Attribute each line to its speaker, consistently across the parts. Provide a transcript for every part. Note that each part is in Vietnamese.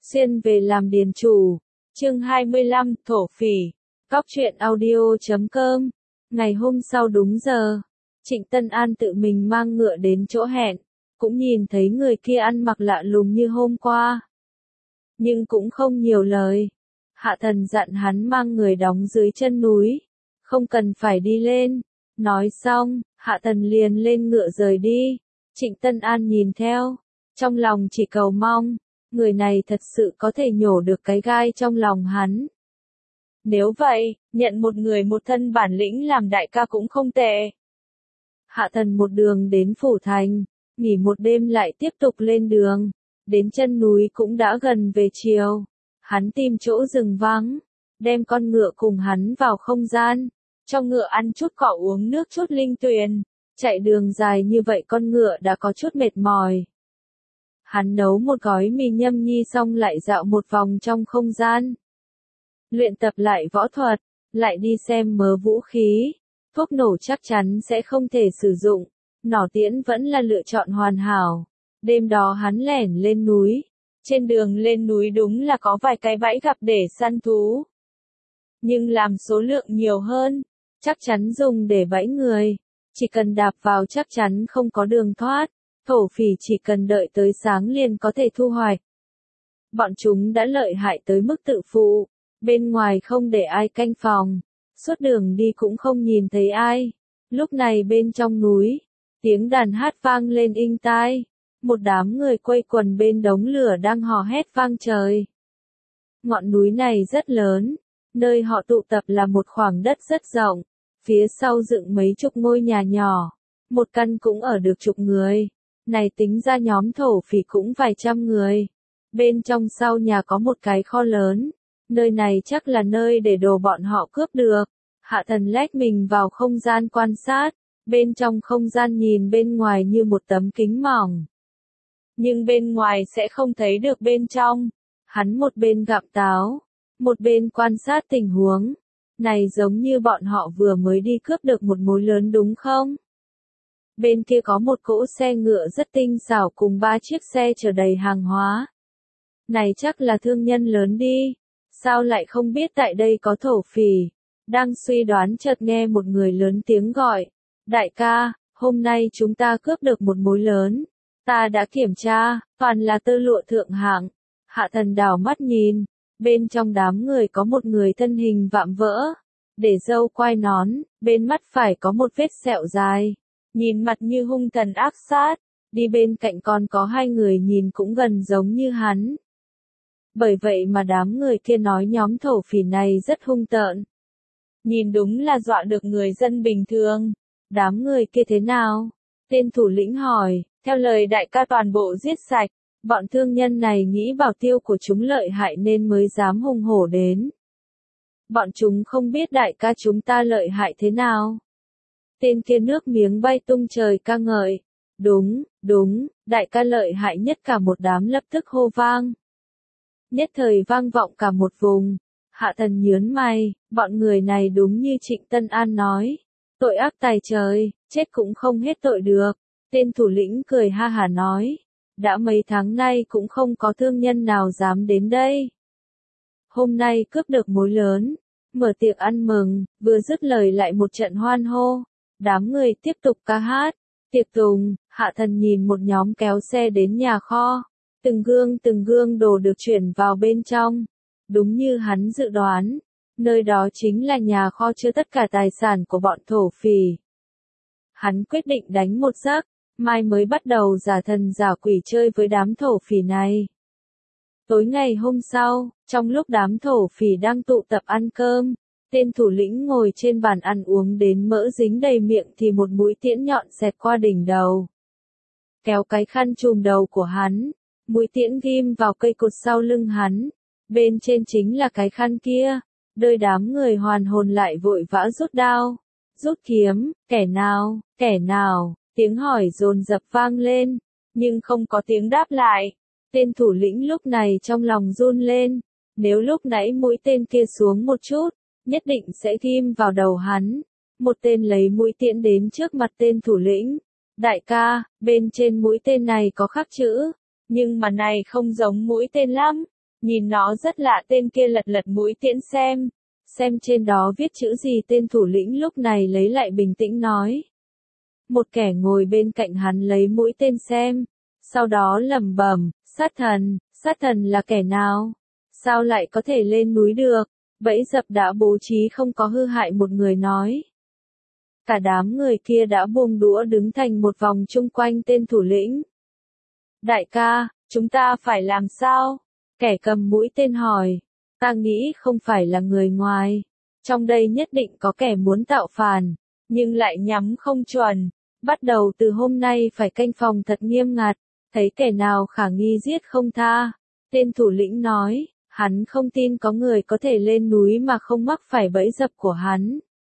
Speaker 1: Xuyên về làm điền chủ. Chương 25, thổ phỉ. Cóc truyện audio.com. Ngày hôm sau đúng giờ, Trịnh Tân An tự mình mang ngựa đến chỗ hẹn, cũng nhìn thấy người kia ăn mặc lạ lùng như hôm qua. Nhưng cũng không nhiều lời. Hạ Thần dặn hắn mang người đóng dưới chân núi, không cần phải đi lên. Nói xong, Hạ Thần liền lên ngựa rời đi. Trịnh Tân An nhìn theo, trong lòng chỉ cầu mong, người này thật sự có thể nhổ được cái gai trong lòng hắn. Nếu vậy, nhận một người một thân bản lĩnh làm đại ca cũng không tệ. Hạ Thần một đường đến phủ thành, nghỉ một đêm lại tiếp tục lên đường. Đến chân núi cũng đã gần về chiều. Hắn tìm chỗ rừng vắng, đem con ngựa cùng hắn vào không gian. Cho ngựa ăn chút cỏ uống nước chút linh tuyền. Chạy đường dài như vậy con ngựa đã có chút mệt mỏi. Hắn nấu một gói mì nhâm nhi xong lại dạo một vòng trong không gian. Luyện tập lại võ thuật, lại đi xem mớ vũ khí. Thuốc nổ chắc chắn sẽ không thể sử dụng. Nỏ tiễn vẫn là lựa chọn hoàn hảo. Đêm đó hắn lẻn lên núi. Trên đường lên núi đúng là có vài cái bẫy gặp để săn thú. Nhưng làm số lượng nhiều hơn, chắc chắn dùng để bẫy người. Chỉ cần đạp vào chắc chắn không có đường thoát. Thổ phỉ chỉ cần đợi tới sáng liền có thể thu hoạch. Bọn chúng đã lợi hại tới mức tự phụ. Bên ngoài không để ai canh phòng. Suốt đường đi cũng không nhìn thấy ai. Lúc này bên trong núi, tiếng đàn hát vang lên inh tai. Một đám người quây quần bên đống lửa đang hò hét vang trời. Ngọn núi này rất lớn. Nơi họ tụ tập là một khoảng đất rất rộng. Phía sau dựng mấy chục ngôi nhà nhỏ. Một căn cũng ở được chục người. Này tính ra nhóm thổ phỉ cũng vài trăm người. Bên trong sau nhà có một cái kho lớn. Nơi này chắc là nơi để đồ bọn họ cướp được. Hạ Thần lách mình vào không gian quan sát. Bên trong không gian nhìn bên ngoài như một tấm kính mỏng. Nhưng bên ngoài sẽ không thấy được bên trong. Hắn một bên gặm táo, một bên quan sát tình huống. Này giống như bọn họ vừa mới đi cướp được một mối lớn đúng không? Bên kia có một cỗ xe ngựa rất tinh xảo cùng 3 chiếc xe chở đầy hàng hóa. Này chắc là thương nhân lớn đi. Sao lại không biết tại đây có thổ phỉ? Đang suy đoán chợt nghe một người lớn tiếng gọi. Đại ca, hôm nay chúng ta cướp được một mối lớn. Ta đã kiểm tra, toàn là tơ lụa thượng hạng. Hạ Thần đảo mắt nhìn. Bên trong đám người có một người thân hình vạm vỡ. Để râu quai nón, bên mắt phải có một vết sẹo dài. Nhìn mặt như hung thần ác sát. Đi bên cạnh còn có hai người nhìn cũng gần giống như hắn. Bởi vậy mà đám người kia nói nhóm thổ phỉ này rất hung tợn. Nhìn đúng là dọa được người dân bình thường. Đám người kia thế nào? Tên thủ lĩnh hỏi, theo lời đại ca toàn bộ giết sạch. Bọn thương nhân này nghĩ bảo tiêu của chúng lợi hại nên mới dám hùng hổ đến. Bọn chúng không biết đại ca chúng ta lợi hại thế nào. Tên kia nước miếng bay tung trời ca ngợi. Đúng, đại ca lợi hại nhất cả một đám lập tức hô vang. Nhất thời vang vọng cả một vùng. Hạ Thần nhớn mày, bọn người này đúng như Trịnh Tân An nói. Tội ác tày trời, chết cũng không hết tội được. Tên thủ lĩnh cười ha hả nói. Đã mấy tháng nay cũng không có thương nhân nào dám đến đây. Hôm nay cướp được mối lớn. Mở tiệc ăn mừng, vừa dứt lời lại một trận hoan hô. Đám người tiếp tục ca hát. Tiệc tùng, Hạ Thần nhìn một nhóm kéo xe đến nhà kho. Từng gương đồ được chuyển vào bên trong. Đúng như hắn dự đoán. Nơi đó chính là nhà kho chứa tất cả tài sản của bọn thổ phỉ. Hắn quyết định đánh một giấc. Mai mới bắt đầu giả thần giả quỷ chơi với đám thổ phỉ này. Tối ngày hôm sau, trong lúc đám thổ phỉ đang tụ tập ăn cơm, tên thủ lĩnh ngồi trên bàn ăn uống đến mỡ dính đầy miệng thì một mũi tiễn nhọn xẹt qua đỉnh đầu. Kéo cái khăn trùm đầu của hắn, mũi tiễn ghim vào cây cột sau lưng hắn, bên trên chính là cái khăn kia. Đôi đám người hoàn hồn lại vội vã rút đao, rút kiếm, kẻ nào. Tiếng hỏi dồn dập vang lên, nhưng không có tiếng đáp lại. Tên thủ lĩnh lúc này trong lòng run lên. Nếu lúc nãy mũi tên kia xuống một chút, nhất định sẽ ghim vào đầu hắn. Một tên lấy mũi tiễn đến trước mặt tên thủ lĩnh. Đại ca, bên trên mũi tên này có khắc chữ, nhưng mà này không giống mũi tên lắm. Nhìn nó rất lạ, tên kia lật lật mũi tiễn xem trên đó viết chữ gì. Tên thủ lĩnh lúc này lấy lại bình tĩnh nói. Một kẻ ngồi bên cạnh hắn lấy mũi tên xem, sau đó lẩm bẩm, sát thần là kẻ nào? Sao lại có thể lên núi được? Bẫy dập đã bố trí không có hư hại, một người nói. Cả đám người kia đã buông đũa đứng thành một vòng chung quanh tên thủ lĩnh. Đại ca, chúng ta phải làm sao? Kẻ cầm mũi tên hỏi. Ta nghĩ không phải là người ngoài. Trong đây nhất định có kẻ muốn tạo phản, nhưng lại nhắm không chuẩn. Bắt đầu từ hôm nay phải canh phòng thật nghiêm ngặt, thấy kẻ nào khả nghi giết không tha. Tên thủ lĩnh nói, hắn không tin có người có thể lên núi mà không mắc phải bẫy dập của hắn.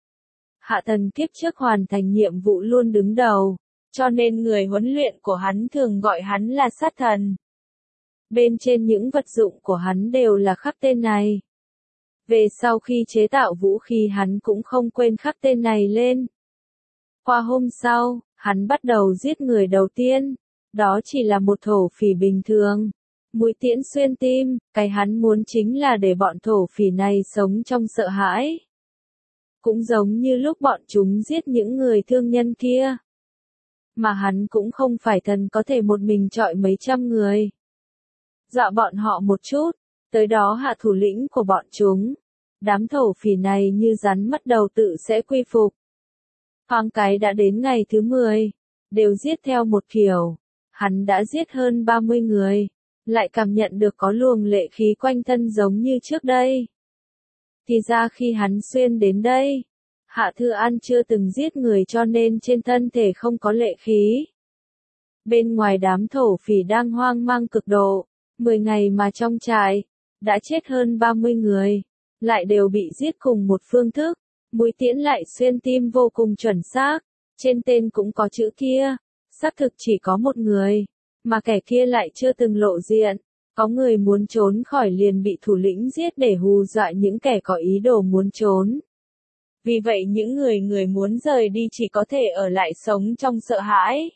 Speaker 1: Hạ thần kiếp trước hoàn thành nhiệm vụ luôn đứng đầu, cho nên người huấn luyện của hắn thường gọi hắn là sát thần. Bên trên những vật dụng của hắn đều là khắc tên này. Về sau khi chế tạo vũ khí hắn cũng không quên khắc tên này lên. Qua hôm sau, hắn bắt đầu giết người đầu tiên. Đó chỉ là một thổ phỉ bình thường. Mũi tiễn xuyên tim, cái hắn muốn chính là để bọn thổ phỉ này sống trong sợ hãi. Cũng giống như lúc bọn chúng giết những người thương nhân kia. Mà hắn cũng không phải thần có thể một mình chọi mấy trăm người. Dọa bọn họ một chút, tới đó hạ thủ lĩnh của bọn chúng. Đám thổ phỉ này như rắn mất đầu tự sẽ quy phục. Thoáng cái đã đến ngày thứ 10, đều giết theo một kiểu. Hắn đã giết hơn 30 người, lại cảm nhận được có luồng lệ khí quanh thân giống như trước đây. Thì ra khi hắn xuyên đến đây, Hạ Thư An chưa từng giết người cho nên trên thân thể không có lệ khí. Bên ngoài đám thổ phỉ đang hoang mang cực độ, 10 ngày mà trong trại, đã chết hơn 30 người, lại đều bị giết cùng một phương thức. Mũi tiễn lại xuyên tim vô cùng chuẩn xác, trên tên cũng có chữ kia, xác thực chỉ có một người, mà kẻ kia lại chưa từng lộ diện, có người muốn trốn khỏi liền bị thủ lĩnh giết để hù dọa những kẻ có ý đồ muốn trốn. Vì vậy những người muốn rời đi chỉ có thể ở lại sống trong sợ hãi.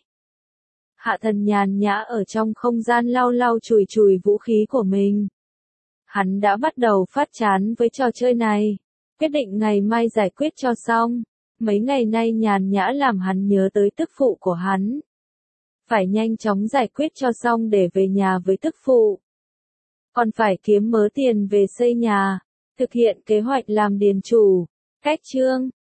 Speaker 1: Hạ thần nhàn nhã ở trong không gian lau lau chùi chùi vũ khí của mình. Hắn đã bắt đầu phát chán với trò chơi này. Quyết định ngày mai giải quyết cho xong. Mấy ngày nay nhàn nhã làm hắn nhớ tới tức phụ của hắn. Phải nhanh chóng giải quyết cho xong để về nhà với tức phụ. Còn phải kiếm mớ tiền về xây nhà. Thực hiện kế hoạch làm điền chủ. Cách chương